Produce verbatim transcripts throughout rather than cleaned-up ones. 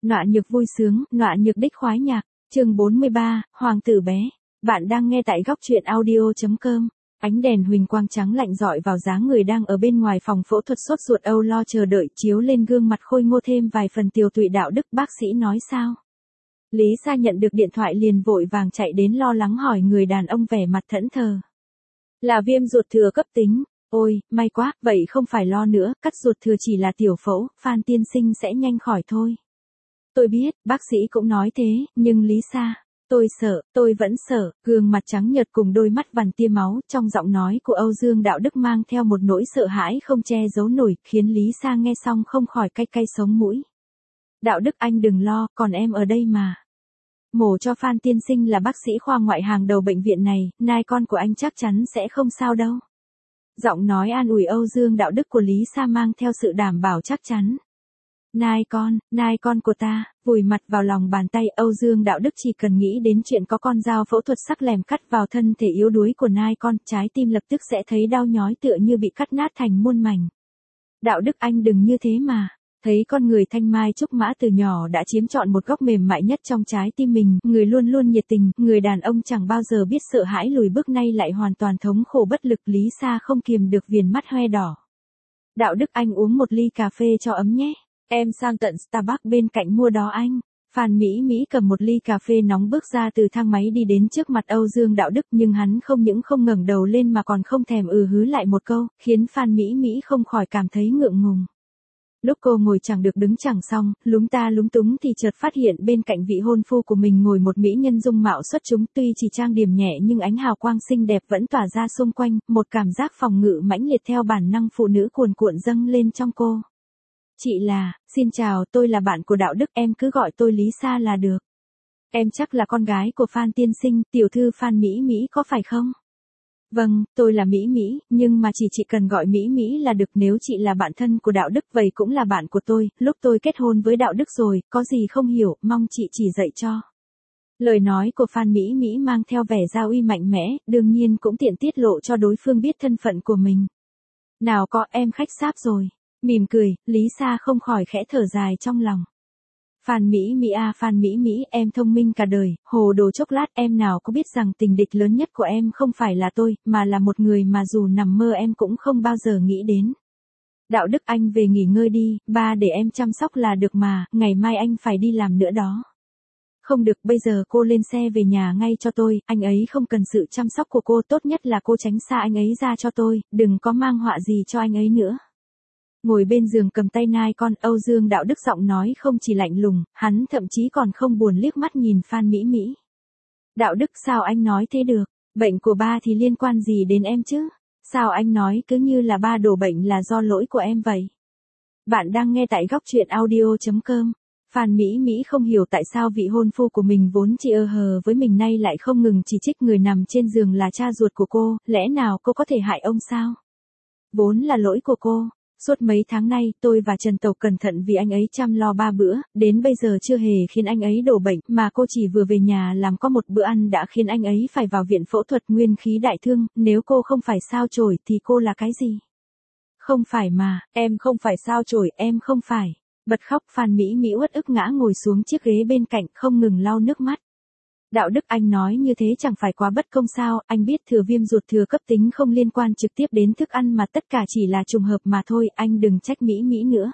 Nọa nhược vui sướng, nọa nhược đích khoái nhạc, chương bốn mươi ba, Hoàng tử bé. Bạn đang nghe tại góc truyện audio chấm com. Ánh đèn huỳnh quang trắng lạnh rọi vào dáng người đang ở bên ngoài phòng phẫu thuật sốt ruột âu lo chờ đợi, chiếu lên gương mặt khôi ngô thêm vài phần tiều tụy. Đạo Đức, bác sĩ nói sao? Lý Sa nhận được điện thoại liền vội vàng chạy đến lo lắng hỏi người đàn ông vẻ mặt thẫn thờ. Là viêm ruột thừa cấp tính. Ôi, may quá, vậy không phải lo nữa, cắt ruột thừa chỉ là tiểu phẫu, Phan tiên sinh sẽ nhanh khỏi thôi. Tôi biết, bác sĩ cũng nói thế, nhưng Lý Sa, tôi sợ, tôi vẫn sợ, gương mặt trắng nhợt cùng đôi mắt vằn tia máu, trong giọng nói của Âu Dương Đạo Đức mang theo một nỗi sợ hãi không che giấu nổi, khiến Lý Sa nghe xong không khỏi cay cay sống mũi. Đạo Đức anh đừng lo, còn em ở đây mà. Mổ cho Phan tiên sinh là bác sĩ khoa ngoại hàng đầu bệnh viện này, nai con của anh chắc chắn sẽ không sao đâu. Giọng nói an ủi Âu Dương Đạo Đức của Lý Sa mang theo sự đảm bảo chắc chắn. Nai con, nai con của ta, vùi mặt vào lòng bàn tay Âu Dương Đạo Đức chỉ cần nghĩ đến chuyện có con dao phẫu thuật sắc lẻm cắt vào thân thể yếu đuối của nai con, trái tim lập tức sẽ thấy đau nhói tựa như bị cắt nát thành muôn mảnh. Đạo Đức anh đừng như thế mà. Thấy con người thanh mai trúc mã từ nhỏ đã chiếm trọn một góc mềm mại nhất trong trái tim mình, người luôn luôn nhiệt tình, người đàn ông chẳng bao giờ biết sợ hãi lùi bước nay lại hoàn toàn thống khổ bất lực. Lý Sa không kiềm được viền mắt hoe đỏ. Đạo Đức anh uống một ly cà phê cho ấm nhé. Em sang tận Starbucks bên cạnh mua đó anh. Phan Mỹ Mỹ cầm một ly cà phê nóng bước ra từ thang máy đi đến trước mặt Âu Dương Đạo Đức, nhưng hắn không những không ngẩng đầu lên mà còn không thèm ừ hứ lại một câu, khiến Phan Mỹ Mỹ không khỏi cảm thấy ngượng ngùng. Lúc cô ngồi chẳng được đứng chẳng xong, lúng ta lúng túng thì chợt phát hiện bên cạnh vị hôn phu của mình ngồi một mỹ nhân dung mạo xuất chúng, tuy chỉ trang điểm nhẹ nhưng ánh hào quang xinh đẹp vẫn tỏa ra xung quanh, một cảm giác phòng ngự mãnh liệt theo bản năng phụ nữ cuồn cuộn dâng lên trong cô. Chị là, xin chào, tôi là bạn của Đạo Đức, em cứ gọi tôi Lý Sa là được. Em chắc là con gái của Phan tiên sinh, tiểu thư Phan Mỹ Mỹ có phải không? Vâng, tôi là Mỹ Mỹ, nhưng mà chỉ chị cần gọi Mỹ Mỹ là được. Nếu chị là bạn thân của Đạo Đức vậy cũng là bạn của tôi, lúc tôi kết hôn với Đạo Đức rồi, có gì không hiểu, mong chị chỉ dạy cho. Lời nói của Phan Mỹ Mỹ mang theo vẻ gia uy mạnh mẽ, đương nhiên cũng tiện tiết lộ cho đối phương biết thân phận của mình. Nào có, em khách sáp rồi. Mỉm cười, Lý Sa không khỏi khẽ thở dài trong lòng. Phan Mỹ Mỹ à Phan Mỹ Mỹ, em thông minh cả đời, hồ đồ chốc lát, em nào có biết rằng tình địch lớn nhất của em không phải là tôi, mà là một người mà dù nằm mơ em cũng không bao giờ nghĩ đến. Đạo Đức anh về nghỉ ngơi đi, ba để em chăm sóc là được mà, ngày mai anh phải đi làm nữa đó. Không được, bây giờ cô lên xe về nhà ngay cho tôi, anh ấy không cần sự chăm sóc của cô, tốt nhất là cô tránh xa anh ấy ra cho tôi, đừng có mang họa gì cho anh ấy nữa. Ngồi bên giường cầm tay nai con, Âu Dương Đạo Đức giọng nói không chỉ lạnh lùng, hắn thậm chí còn không buồn liếc mắt nhìn Phan Mỹ Mỹ. Đạo Đức, sao anh nói thế được, bệnh của ba thì liên quan gì đến em chứ, sao anh nói cứ như là ba đổ bệnh là do lỗi của em vậy. Bạn đang nghe tại góc truyện audio chấm com. Phan Mỹ Mỹ không hiểu tại sao vị hôn phu của mình vốn chỉ ơ hờ với mình nay lại không ngừng chỉ trích người nằm trên giường là cha ruột của cô, lẽ nào cô có thể hại ông sao? Vốn là lỗi của cô. Suốt mấy tháng nay, tôi và Trần Tộc cẩn thận vì anh ấy chăm lo ba bữa, đến bây giờ chưa hề khiến anh ấy đổ bệnh, mà cô chỉ vừa về nhà làm có một bữa ăn đã khiến anh ấy phải vào viện phẫu thuật nguyên khí đại thương, nếu cô không phải sao chổi thì cô là cái gì? Không phải mà, em không phải sao chổi, em không phải. Bật khóc, Phan Mỹ Mỹ uất ức ngã ngồi xuống chiếc ghế bên cạnh, không ngừng lau nước mắt. Đạo Đức anh nói như thế chẳng phải quá bất công sao, anh biết thừa viêm ruột thừa cấp tính không liên quan trực tiếp đến thức ăn mà tất cả chỉ là trùng hợp mà thôi, anh đừng trách Mỹ Mỹ nữa.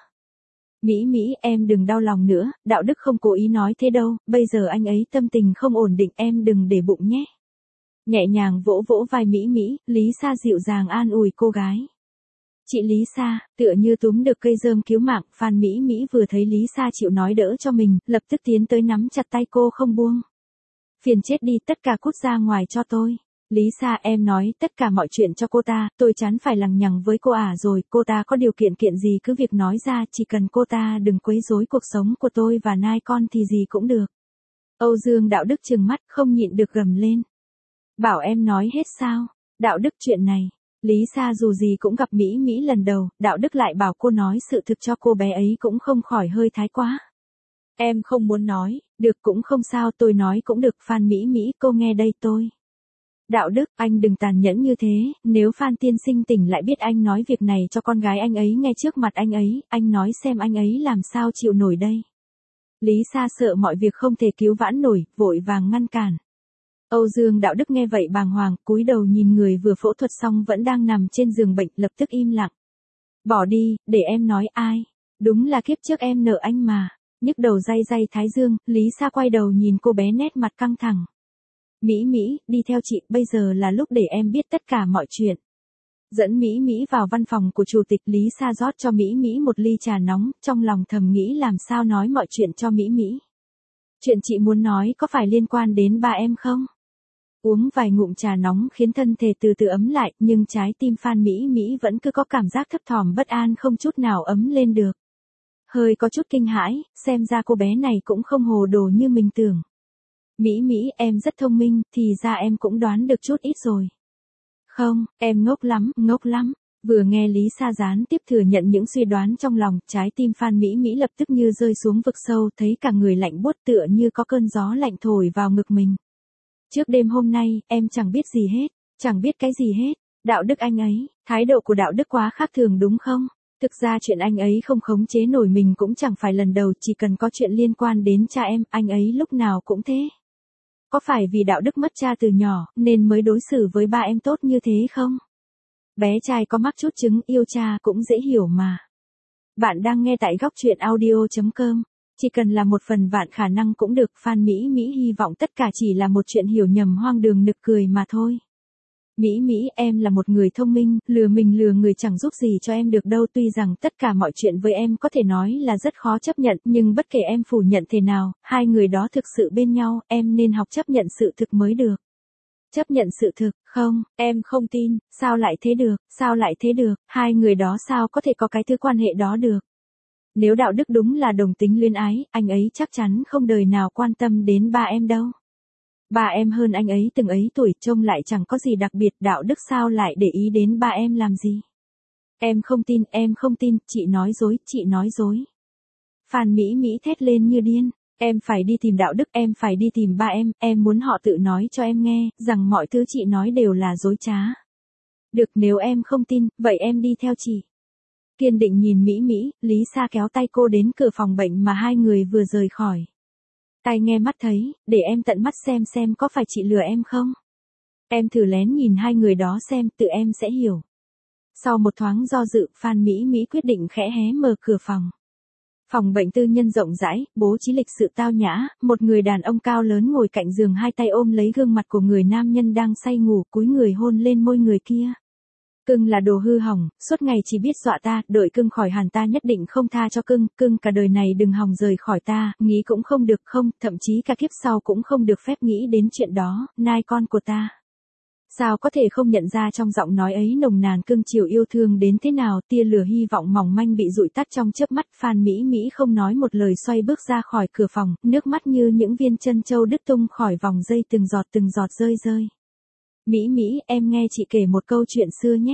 Mỹ Mỹ, em đừng đau lòng nữa, Đạo Đức không cố ý nói thế đâu, bây giờ anh ấy tâm tình không ổn định, em đừng để bụng nhé. Nhẹ nhàng vỗ vỗ vai Mỹ Mỹ, Lý Sa dịu dàng an ủi cô gái. Chị Lý Sa, tựa như túm được cây rơm cứu mạng, Phan Mỹ Mỹ vừa thấy Lý Sa chịu nói đỡ cho mình, lập tức tiến tới nắm chặt tay cô không buông. Phiền chết đi, tất cả cút ra ngoài cho tôi. Lý Sa, em nói tất cả mọi chuyện cho cô ta, tôi chán phải lằng nhằng với cô à rồi, cô ta có điều kiện kiện gì cứ việc nói ra, chỉ cần cô ta đừng quấy rối cuộc sống của tôi và nai con thì gì cũng được. Âu Dương Đạo Đức trừng mắt không nhịn được gầm lên. Bảo em nói hết sao? Đạo Đức, chuyện này, Lý Sa dù gì cũng gặp Mỹ Mỹ lần đầu, Đạo Đức lại bảo cô nói sự thực cho cô bé ấy cũng không khỏi hơi thái quá. Em không muốn nói, được cũng không sao, tôi nói cũng được. Phan Mỹ Mỹ, cô nghe đây tôi. Đạo Đức, anh đừng tàn nhẫn như thế, nếu Phan tiên sinh tỉnh lại biết anh nói việc này cho con gái anh ấy ngay trước mặt anh ấy, anh nói xem anh ấy làm sao chịu nổi đây. Lý Sa sợ mọi việc không thể cứu vãn nổi, vội vàng ngăn cản. Âu Dương Đạo Đức nghe vậy bàng hoàng, cúi đầu nhìn người vừa phẫu thuật xong vẫn đang nằm trên giường bệnh, lập tức im lặng. Bỏ đi, để em nói ai. Đúng là kiếp trước em nợ anh mà. Nhức đầu day day thái dương, Lý Sa quay đầu nhìn cô bé nét mặt căng thẳng. Mỹ Mỹ, đi theo chị, bây giờ là lúc để em biết tất cả mọi chuyện. Dẫn Mỹ Mỹ vào văn phòng của chủ tịch, Lý Sa rót cho Mỹ Mỹ một ly trà nóng, trong lòng thầm nghĩ làm sao nói mọi chuyện cho Mỹ Mỹ. Chuyện chị muốn nói có phải liên quan đến ba em không? Uống vài ngụm trà nóng khiến thân thể từ từ ấm lại, nhưng trái tim Phan Mỹ Mỹ vẫn cứ có cảm giác thấp thỏm bất an không chút nào ấm lên được. Hơi có chút kinh hãi, xem ra cô bé này cũng không hồ đồ như mình tưởng. Mỹ Mỹ, em rất thông minh, thì ra em cũng đoán được chút ít rồi. Không, em ngốc lắm, ngốc lắm. Vừa nghe Lý Sa gián tiếp thừa nhận những suy đoán trong lòng, trái tim Phan Mỹ Mỹ lập tức như rơi xuống vực sâu, thấy cả người lạnh buốt tựa như có cơn gió lạnh thổi vào ngực mình. Trước đêm hôm nay, em chẳng biết gì hết, chẳng biết cái gì hết. Đạo đức anh ấy, thái độ của Đạo đức quá khác thường đúng không? Thực ra chuyện anh ấy không khống chế nổi mình cũng chẳng phải lần đầu, chỉ cần có chuyện liên quan đến cha em, anh ấy lúc nào cũng thế. Có phải vì Đạo đức mất cha từ nhỏ, nên mới đối xử với ba em tốt như thế không? Bé trai có mắc chút chứng yêu cha cũng dễ hiểu mà. Bạn đang nghe tại góc truyện audio chấm com. Chỉ cần là một phần vạn khả năng cũng được, Phan Mỹ Mỹ hy vọng tất cả chỉ là một chuyện hiểu nhầm hoang đường nực cười mà thôi. Mỹ Mỹ, em là một người thông minh, lừa mình lừa người chẳng giúp gì cho em được đâu, tuy rằng tất cả mọi chuyện với em có thể nói là rất khó chấp nhận, nhưng bất kể em phủ nhận thế nào, hai người đó thực sự bên nhau, em nên học chấp nhận sự thực mới được. Chấp nhận sự thực, không, em không tin, sao lại thế được, sao lại thế được, hai người đó sao có thể có cái thứ quan hệ đó được. Nếu Đạo đức đúng là đồng tính luyến ái, anh ấy chắc chắn không đời nào quan tâm đến ba em đâu. Ba em hơn anh ấy từng ấy tuổi, trông lại chẳng có gì đặc biệt, Đạo đức sao lại để ý đến ba em làm gì. Em không tin, em không tin, chị nói dối, chị nói dối. Phan Mỹ Mỹ thét lên như điên, em phải đi tìm Đạo đức, em phải đi tìm ba em, em muốn họ tự nói cho em nghe, rằng mọi thứ chị nói đều là dối trá. Được, nếu em không tin, vậy em đi theo chị. Kiên định nhìn Mỹ Mỹ, Lý Sa kéo tay cô đến cửa phòng bệnh mà hai người vừa rời khỏi. Tai nghe mắt thấy, để em tận mắt xem xem có phải chị lừa em không. Em thử lén nhìn hai người đó xem, tự em sẽ hiểu. Sau một thoáng do dự, Phan Mỹ Mỹ quyết định khẽ hé mở cửa phòng. Phòng bệnh tư nhân rộng rãi, bố trí lịch sự tao nhã, một người đàn ông cao lớn ngồi cạnh giường, hai tay ôm lấy gương mặt của người nam nhân đang say ngủ, cúi người hôn lên môi người kia. Cưng là đồ hư hỏng, suốt ngày chỉ biết dọa ta, đợi cưng khỏi hẳn ta nhất định không tha cho cưng, cưng cả đời này đừng hòng rời khỏi ta, nghĩ cũng không được không, thậm chí cả kiếp sau cũng không được phép nghĩ đến chuyện đó, nai con của ta. Sao có thể không nhận ra trong giọng nói ấy nồng nàn cưng chiều yêu thương đến thế nào, tia lửa hy vọng mỏng manh bị dụi tắt trong chớp mắt. Phan Mỹ Mỹ không nói một lời xoay bước ra khỏi cửa phòng, nước mắt như những viên chân châu đứt tung khỏi vòng dây, từng giọt từng giọt rơi rơi. Mỹ Mỹ, em nghe chị kể một câu chuyện xưa nhé.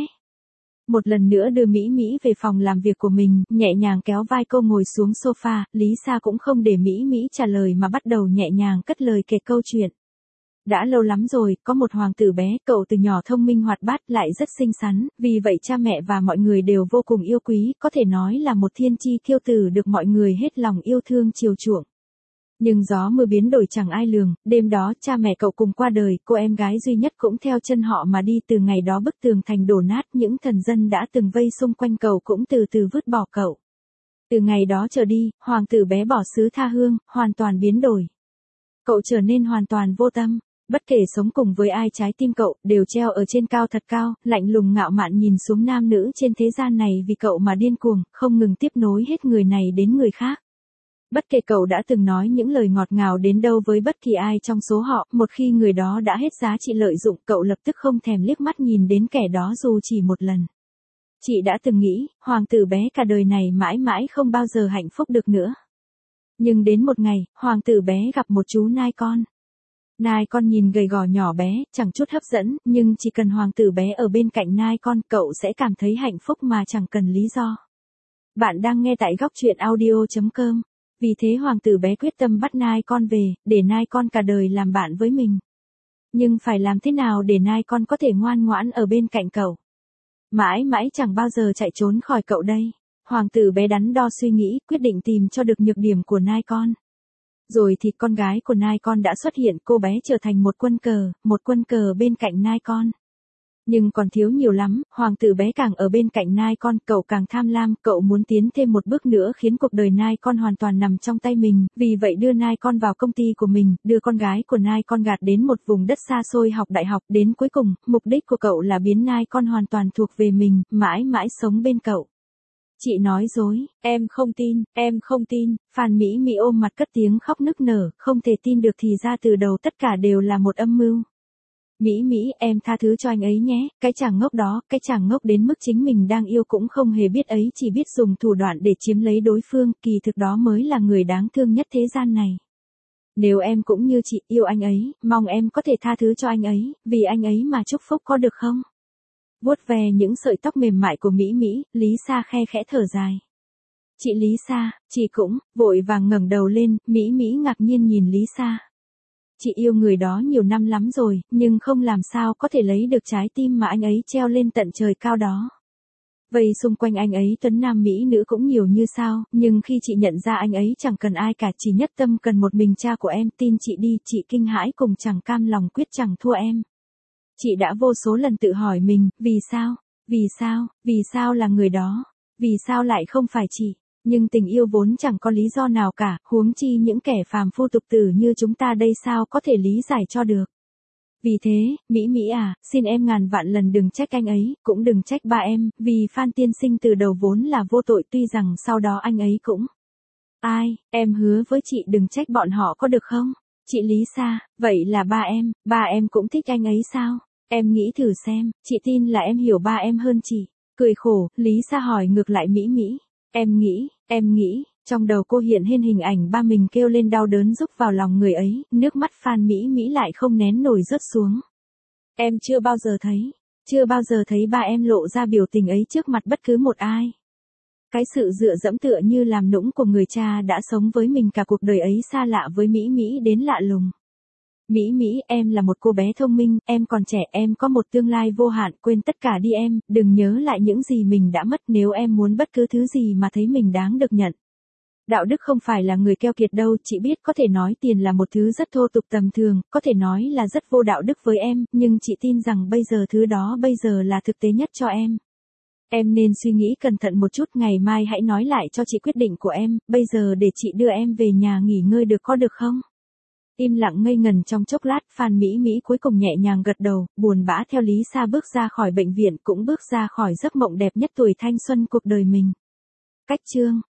Một lần nữa đưa Mỹ Mỹ về phòng làm việc của mình, nhẹ nhàng kéo vai cô ngồi xuống sofa, Lý Sa cũng không để Mỹ Mỹ trả lời mà bắt đầu nhẹ nhàng cất lời kể câu chuyện. Đã lâu lắm rồi, có một hoàng tử bé, cậu từ nhỏ thông minh hoạt bát lại rất xinh xắn, vì vậy cha mẹ và mọi người đều vô cùng yêu quý, có thể nói là một thiên chi kiêu tử được mọi người hết lòng yêu thương chiều chuộng. Nhưng gió mưa biến đổi chẳng ai lường, đêm đó cha mẹ cậu cùng qua đời, cô em gái duy nhất cũng theo chân họ mà đi, từ ngày đó bức tường thành đổ nát, những thần dân đã từng vây xung quanh cậu cũng từ từ vứt bỏ cậu. Từ ngày đó trở đi, hoàng tử bé bỏ xứ tha hương, hoàn toàn biến đổi. Cậu trở nên hoàn toàn vô tâm. Bất kể sống cùng với ai, trái tim cậu đều treo ở trên cao thật cao, lạnh lùng ngạo mạn nhìn xuống nam nữ trên thế gian này, vì cậu mà điên cuồng, không ngừng tiếp nối hết người này đến người khác. Bất kể cậu đã từng nói những lời ngọt ngào đến đâu với bất kỳ ai trong số họ, một khi người đó đã hết giá trị lợi dụng, cậu lập tức không thèm liếc mắt nhìn đến kẻ đó dù chỉ một lần. Chị đã từng nghĩ, hoàng tử bé cả đời này mãi mãi không bao giờ hạnh phúc được nữa. Nhưng đến một ngày, hoàng tử bé gặp một chú nai con. Nai con nhìn gầy gò nhỏ bé, chẳng chút hấp dẫn, nhưng chỉ cần hoàng tử bé ở bên cạnh nai con, cậu sẽ cảm thấy hạnh phúc mà chẳng cần lý do. Bạn đang nghe tại góc truyện audio chấm com. Vì thế hoàng tử bé quyết tâm bắt nai con về, để nai con cả đời làm bạn với mình. Nhưng phải làm thế nào để nai con có thể ngoan ngoãn ở bên cạnh cậu? Mãi mãi chẳng bao giờ chạy trốn khỏi cậu đây. Hoàng tử bé đắn đo suy nghĩ, quyết định tìm cho được nhược điểm của nai con. Rồi thì con gái của nai con đã xuất hiện, cô bé trở thành một quân cờ, một quân cờ bên cạnh nai con. Nhưng còn thiếu nhiều lắm, hoàng tử bé càng ở bên cạnh nai con, cậu càng tham lam, cậu muốn tiến thêm một bước nữa khiến cuộc đời nai con hoàn toàn nằm trong tay mình, vì vậy đưa nai con vào công ty của mình, đưa con gái của nai con gạt đến một vùng đất xa xôi học đại học, đến cuối cùng, mục đích của cậu là biến nai con hoàn toàn thuộc về mình, mãi mãi sống bên cậu. Chị nói dối, em không tin, em không tin, Phan Mỹ Mỹ ôm mặt cất tiếng khóc nức nở, không thể tin được thì ra từ đầu tất cả đều là một âm mưu. Mỹ Mỹ, em tha thứ cho anh ấy nhé, cái chàng ngốc đó, cái chàng ngốc đến mức chính mình đang yêu cũng không hề biết ấy, chỉ biết dùng thủ đoạn để chiếm lấy đối phương, kỳ thực đó mới là người đáng thương nhất thế gian này. Nếu em cũng như chị yêu anh ấy, mong em có thể tha thứ cho anh ấy, vì anh ấy mà chúc phúc có được không? Vuốt về những sợi tóc mềm mại của Mỹ Mỹ, Lý Sa khe khẽ thở dài. Chị Lý Sa, chị cũng, vội vàng ngẩng đầu lên, Mỹ Mỹ ngạc nhiên nhìn Lý Sa. Chị yêu người đó nhiều năm lắm rồi, nhưng không làm sao có thể lấy được trái tim mà anh ấy treo lên tận trời cao đó. Vậy xung quanh anh ấy tuấn nam mỹ nữ cũng nhiều như sao, nhưng khi chị nhận ra anh ấy chẳng cần ai cả, chỉ nhất tâm cần một mình cha của em, tin chị đi, chị kinh hãi cùng chẳng cam lòng quyết chẳng thua em. Chị đã vô số lần tự hỏi mình, vì sao, vì sao, vì sao là người đó, vì sao lại không phải chị. Nhưng tình yêu vốn chẳng có lý do nào cả, huống chi những kẻ phàm phu tục tử như chúng ta đây sao có thể lý giải cho được. Vì thế, Mỹ Mỹ à, xin em ngàn vạn lần đừng trách anh ấy, cũng đừng trách ba em, vì Phan tiên sinh từ đầu vốn là vô tội, tuy rằng sau đó anh ấy cũng... Ai, em hứa với chị đừng trách bọn họ có được không? Chị Lý Sa, vậy là ba em, ba em cũng thích anh ấy sao? Em nghĩ thử xem, chị tin là em hiểu ba em hơn chị. Cười khổ, Lý Sa hỏi ngược lại Mỹ Mỹ. Em nghĩ, em nghĩ, trong đầu cô hiện lên hình ảnh ba mình kêu lên đau đớn rúc vào lòng người ấy, nước mắt Phan Mỹ Mỹ lại không nén nổi rớt xuống. Em chưa bao giờ thấy, chưa bao giờ thấy ba em lộ ra biểu tình ấy trước mặt bất cứ một ai. Cái sự dựa dẫm tựa như làm nũng của người cha đã sống với mình cả cuộc đời ấy xa lạ với Mỹ Mỹ đến lạ lùng. Mỹ Mỹ, em là một cô bé thông minh, em còn trẻ, em có một tương lai vô hạn, quên tất cả đi em, đừng nhớ lại những gì mình đã mất nếu em muốn bất cứ thứ gì mà thấy mình đáng được nhận. Đạo đức không phải là người keo kiệt đâu, chị biết có thể nói tiền là một thứ rất thô tục tầm thường, có thể nói là rất vô đạo đức với em, nhưng chị tin rằng bây giờ thứ đó bây giờ là thực tế nhất cho em. Em nên suy nghĩ cẩn thận một chút, ngày mai hãy nói lại cho chị quyết định của em, bây giờ để chị đưa em về nhà nghỉ ngơi được có được không? Im lặng ngây ngần trong chốc lát, Phan Mỹ Mỹ cuối cùng nhẹ nhàng gật đầu, buồn bã theo Lý Sa bước ra khỏi bệnh viện, cũng bước ra khỏi giấc mộng đẹp nhất tuổi thanh xuân cuộc đời mình. Cách chương